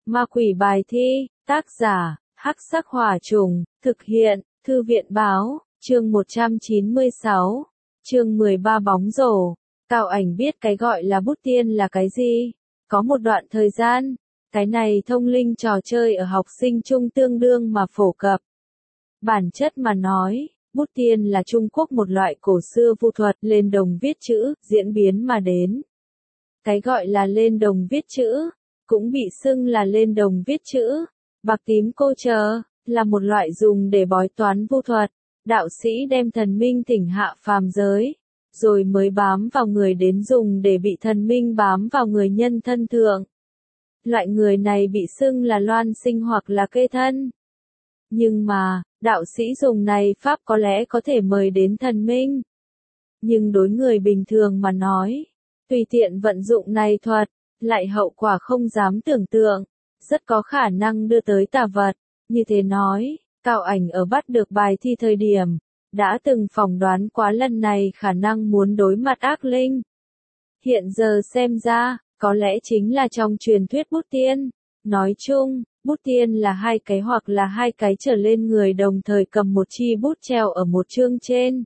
Ma quỷ bài thi, tác giả, Hắc Sắc Hỏa Trùng, thực hiện, Thư viện báo, chương 196, chương 13 bóng rổ. Cao Ảnh biết cái gọi là bút tiên là cái gì. Có một đoạn thời gian, cái này thông linh trò chơi ở học sinh trung tương đương mà phổ cập. Bản chất mà nói, bút tiên là Trung Quốc một loại cổ xưa vu thuật lên đồng viết chữ, diễn biến mà đến. Cái gọi là lên đồng viết chữ, cũng bị xưng là lên đồng viết chữ, bạc tím cô chờ, là một loại dùng để bói toán vu thuật. Đạo sĩ đem thần minh thỉnh hạ phàm giới, rồi mới bám vào người đến dùng để bị thần minh bám vào người nhân thân thượng. Loại người này bị xưng là loan sinh hoặc là kê thân. Nhưng mà, đạo sĩ dùng này pháp có lẽ có thể mời đến thần minh. Nhưng đối người bình thường mà nói, tùy tiện vận dụng này thuật, lại hậu quả không dám tưởng tượng, rất có khả năng đưa tới tà vật. Như thế nói, Cao Ảnh ở bắt được bài thi thời điểm, đã từng phỏng đoán quá lần này khả năng muốn đối mặt ác linh. Hiện giờ xem ra, có lẽ chính là trong truyền thuyết bút tiên. Nói chung, bút tiên là hai cái hoặc là hai cái trở lên người đồng thời cầm một chi bút treo ở một chương trên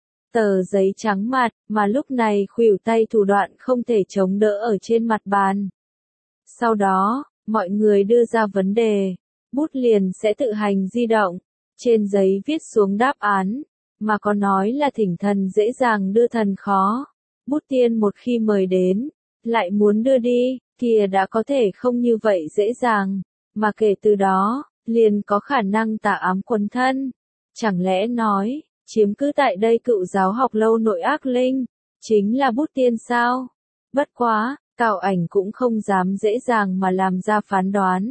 tờ giấy trắng mặt, mà lúc này khuỷu tay thủ đoạn không thể chống đỡ ở trên mặt bàn. Sau đó, mọi người đưa ra vấn đề, bút liền sẽ tự hành di động, trên giấy viết xuống đáp án, mà có nói là thỉnh thần dễ dàng đưa thần khó. Bút tiên một khi mời đến, lại muốn đưa đi, kia đã có thể không như vậy dễ dàng, mà kể từ đó, liền có khả năng tà ám quấn thân. Chẳng lẽ nói, chiếm cứ tại đây cựu giáo học lâu nội ác linh, chính là bút tiên sao? Bất quá, Cao Ảnh cũng không dám dễ dàng mà làm ra phán đoán.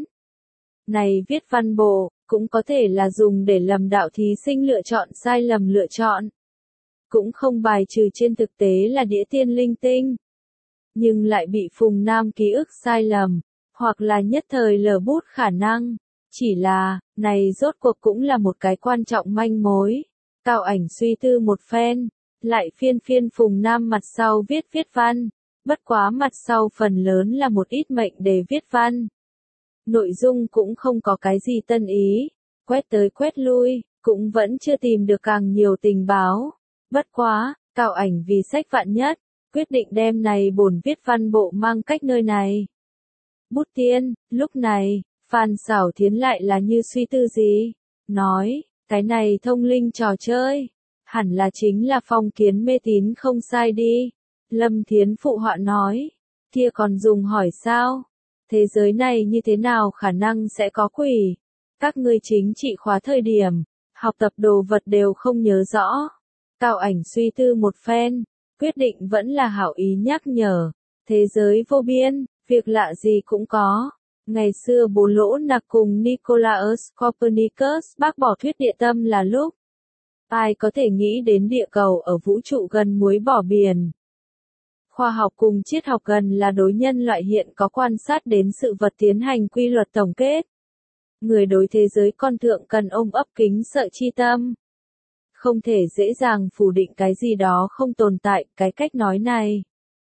Này viết văn bộ, cũng có thể là dùng để lầm đạo thí sinh lựa chọn sai lầm lựa chọn. Cũng không bài trừ trên thực tế là đĩa tiên linh tinh. Nhưng lại bị Phùng Nam ký ức sai lầm, hoặc là nhất thời lờ bút khả năng. Chỉ là, này rốt cuộc cũng là một cái quan trọng manh mối. Cao Ảnh suy tư một phen, lại phiên Phùng Nam mặt sau viết văn. Bất quá mặt sau phần lớn là một ít mệnh đề viết văn. Nội dung cũng không có cái gì tân ý, quét tới quét lui, cũng vẫn chưa tìm được càng nhiều tình báo. Bất quá, Cao Ảnh vì sách vạn nhất, quyết định đem này bổn viết văn bộ mang cách nơi này. Bút tiên, lúc này, Phan Xảo Thiến lại là như suy tư gì, nói, cái này thông linh trò chơi, hẳn là chính là phong kiến mê tín không sai đi. Lâm Thiến phụ họa nói, kia còn dùng hỏi sao? Thế giới này như thế nào khả năng sẽ có quỷ? Các ngươi chính trị khóa thời điểm, học tập đồ vật đều không nhớ rõ. Cao Ảnh suy tư một phen, quyết định vẫn là hảo ý nhắc nhở. Thế giới vô biên, việc lạ gì cũng có. Ngày xưa Bố Lỗ Nặc cùng Nicolaus Copernicus bác bỏ thuyết địa tâm là lúc. Ai có thể nghĩ đến địa cầu ở vũ trụ gần muối bỏ biển. Khoa học cùng triết học gần là đối nhân loại hiện có quan sát đến sự vật tiến hành quy luật tổng kết. Người đối thế giới con thượng cần ôm ấp kính sợ chi tâm. Không thể dễ dàng phủ định cái gì đó không tồn tại, cái cách nói này.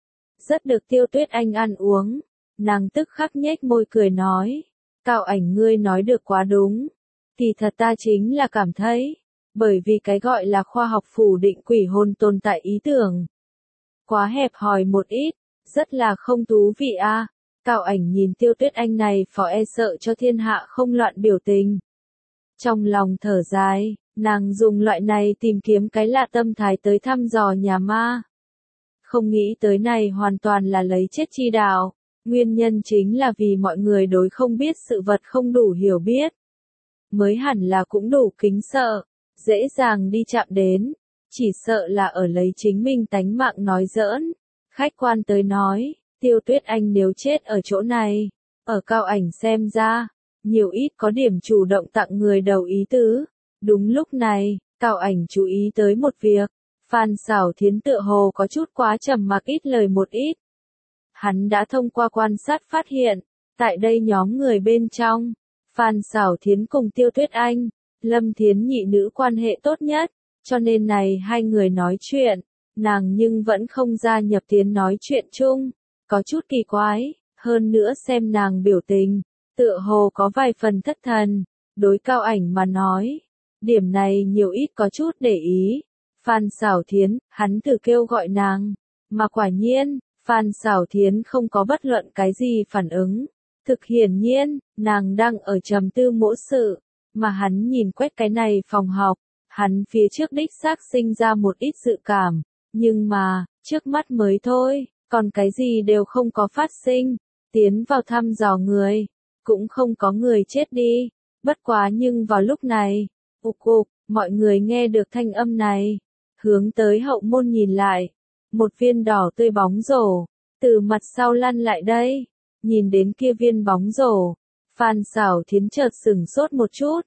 Rất được Tiêu Tuyết Anh ăn uống, nàng tức khắc nhếch môi cười nói. Cao Ảnh ngươi nói được quá đúng. Kỳ thật ta chính là cảm thấy, bởi vì cái gọi là khoa học phủ định quỷ hồn tồn tại ý tưởng. Quá hẹp hòi một ít, rất là không thú vị a. Cao Ảnh nhìn Tiêu Tuyết Anh này phó e sợ cho thiên hạ không loạn biểu tình. Trong lòng thở dài, nàng dùng loại này tìm kiếm cái lạ tâm thái tới thăm dò nhà ma. Không nghĩ tới này hoàn toàn là lấy chết chi đạo, nguyên nhân chính là vì mọi người đối không biết sự vật không đủ hiểu biết. Mới hẳn là cũng đủ kính sợ, dễ dàng đi chạm đến. Chỉ sợ là ở lấy chính mình tánh mạng nói giỡn. Khách quan tới nói, Tiêu Tuyết Anh nếu chết ở chỗ này, ở Cao Ảnh xem ra, nhiều ít có điểm chủ động tặng người đầu ý tứ. Đúng lúc này, Cao Ảnh chú ý tới một việc, Phan Xảo Thiến tựa hồ có chút quá trầm mặc ít lời một ít. Hắn đã thông qua quan sát phát hiện, tại đây nhóm người bên trong, Phan Xảo Thiến cùng Tiêu Tuyết Anh, Lâm Thiến nhị nữ quan hệ tốt nhất. Cho nên này hai người nói chuyện, nàng nhưng vẫn không gia nhập tiến nói chuyện chung, có chút kỳ quái, hơn nữa xem nàng biểu tình, tựa hồ có vài phần thất thần, đối Cao Ảnh mà nói. Điểm này nhiều ít có chút để ý. Phan Xảo Thiến, hắn thử kêu gọi nàng, mà quả nhiên, Phan Xảo Thiến không có bất luận cái gì phản ứng. Thực hiển nhiên, nàng đang ở trầm tư mỗ sự, mà hắn nhìn quét cái này phòng học, hắn phía trước đích xác sinh ra một ít dự cảm, nhưng mà, trước mắt mới thôi, còn cái gì đều không có phát sinh, tiến vào thăm dò người, cũng không có người chết đi, bất quá nhưng vào lúc này, ục ục, mọi người nghe được thanh âm này, hướng tới hậu môn nhìn lại, một viên đỏ tươi bóng rổ, từ mặt sau lăn lại đây, nhìn đến kia viên bóng rổ, Phan Xảo Thiến chợt sửng sốt một chút,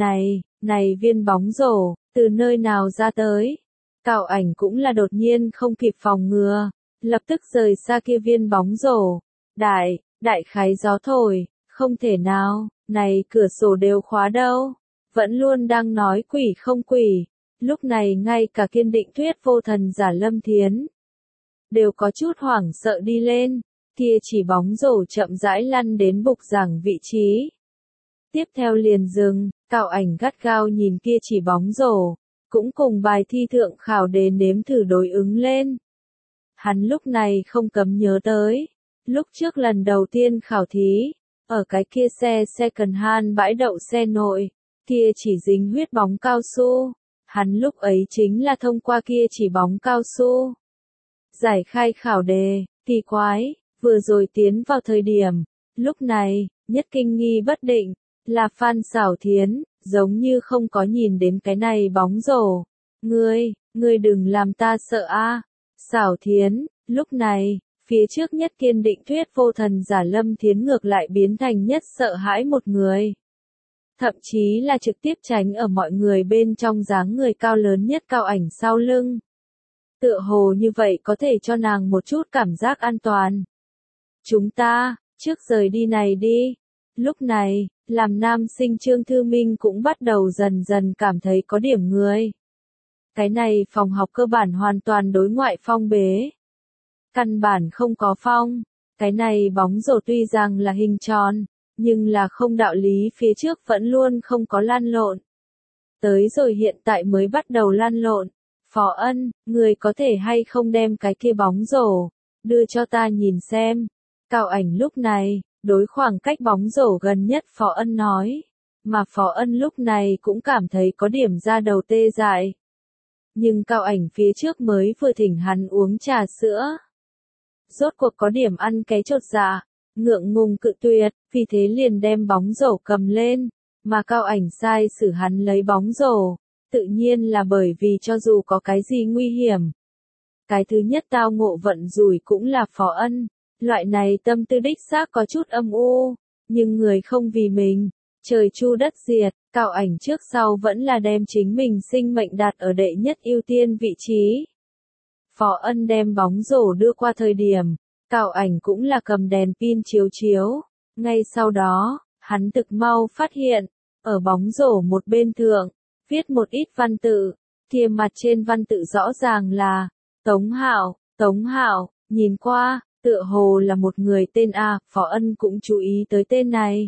này viên bóng rổ, từ nơi nào ra tới? Cao Ảnh cũng là đột nhiên không kịp phòng ngừa, lập tức rời xa kia viên bóng rổ, đại khái gió thổi, không thể nào, này cửa sổ đều khóa đâu, vẫn luôn đang nói quỷ không quỷ, lúc này ngay cả kiên định thuyết vô thần giả Lâm Thiến, đều có chút hoảng sợ đi lên, kia chỉ bóng rổ chậm rãi lăn đến bục giảng vị trí. Tiếp theo liền dừng, Cao Ảnh gắt gao nhìn kia chỉ bóng rổ, cũng cùng bài thi thượng khảo đề nếm thử đối ứng lên. Hắn lúc này không cấm nhớ tới, lúc trước lần đầu tiên khảo thí, ở cái kia xe second hand bãi đậu xe nội, kia chỉ dính huyết bóng cao su, hắn lúc ấy chính là thông qua kia chỉ bóng cao su. Giải khai khảo đề, kỳ quái, vừa rồi tiến vào thời điểm, lúc này, nhất kinh nghi bất định, là Phan Xảo Thiến, giống như không có nhìn đến cái này bóng rổ. Ngươi đừng làm ta sợ a. Xảo Thiến, lúc này, phía trước nhất kiên định thuyết vô thần giả Lâm Thiến ngược lại biến thành nhất sợ hãi một người. Thậm chí là trực tiếp tránh ở mọi người bên trong dáng người cao lớn nhất Cao Ảnh sau lưng. Tựa hồ như vậy có thể cho nàng một chút cảm giác an toàn. Chúng ta, trước rời đi này đi. Lúc này, làm nam sinh Trương Thư Minh cũng bắt đầu dần dần cảm thấy có điểm người. Cái này phòng học cơ bản hoàn toàn đối ngoại phong bế. Căn bản không có phong. Cái này bóng rổ tuy rằng là hình tròn, nhưng là không đạo lý phía trước vẫn luôn không có lăn lộn. Tới rồi hiện tại mới bắt đầu lăn lộn. Phó Ân, người có thể hay không đem cái kia bóng rổ, đưa cho ta nhìn xem. Cao Ảnh lúc này, đối khoảng cách bóng rổ gần nhất Phó Ân nói, mà Phó Ân lúc này cũng cảm thấy có điểm da đầu tê dại. Nhưng Cao Ảnh phía trước mới vừa thỉnh hắn uống trà sữa. Rốt cuộc có điểm ăn cái chột dạ, ngượng ngùng cự tuyệt, vì thế liền đem bóng rổ cầm lên, mà Cao Ảnh sai xử hắn lấy bóng rổ, tự nhiên là bởi vì cho dù có cái gì nguy hiểm. Cái thứ nhất tao ngộ vận rủi cũng là Phó Ân. Loại này tâm tư đích xác có chút âm u, nhưng người không vì mình, trời chu đất diệt, Cao Ảnh trước sau vẫn là đem chính mình sinh mệnh đặt ở đệ nhất ưu tiên vị trí. Phó Ân đem bóng rổ đưa qua thời điểm, Cao Ảnh cũng là cầm đèn pin chiếu, ngay sau đó, hắn thực mau phát hiện, ở bóng rổ một bên thượng, viết một ít văn tự, kia mặt trên văn tự rõ ràng là, Tống Hạo, nhìn qua, tựa hồ là một người tên A, Phó Ân cũng chú ý tới tên này.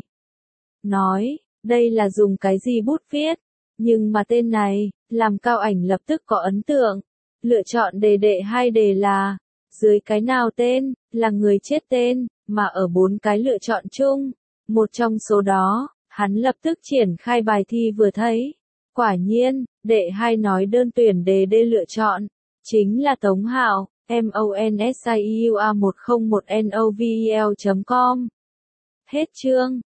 Nói, đây là dùng cái gì bút viết, nhưng mà tên này, làm Cao Ảnh lập tức có ấn tượng. Lựa chọn đề đệ 2 đề là, dưới cái nào tên, là người chết tên, mà ở 4 cái lựa chọn chung. Một trong số đó, hắn lập tức triển khai bài thi vừa thấy. Quả nhiên, đệ 2 nói đơn tuyển đề D lựa chọn, chính là Tống Hạo. MONSIEUA101NOVEL.com. Hết chương.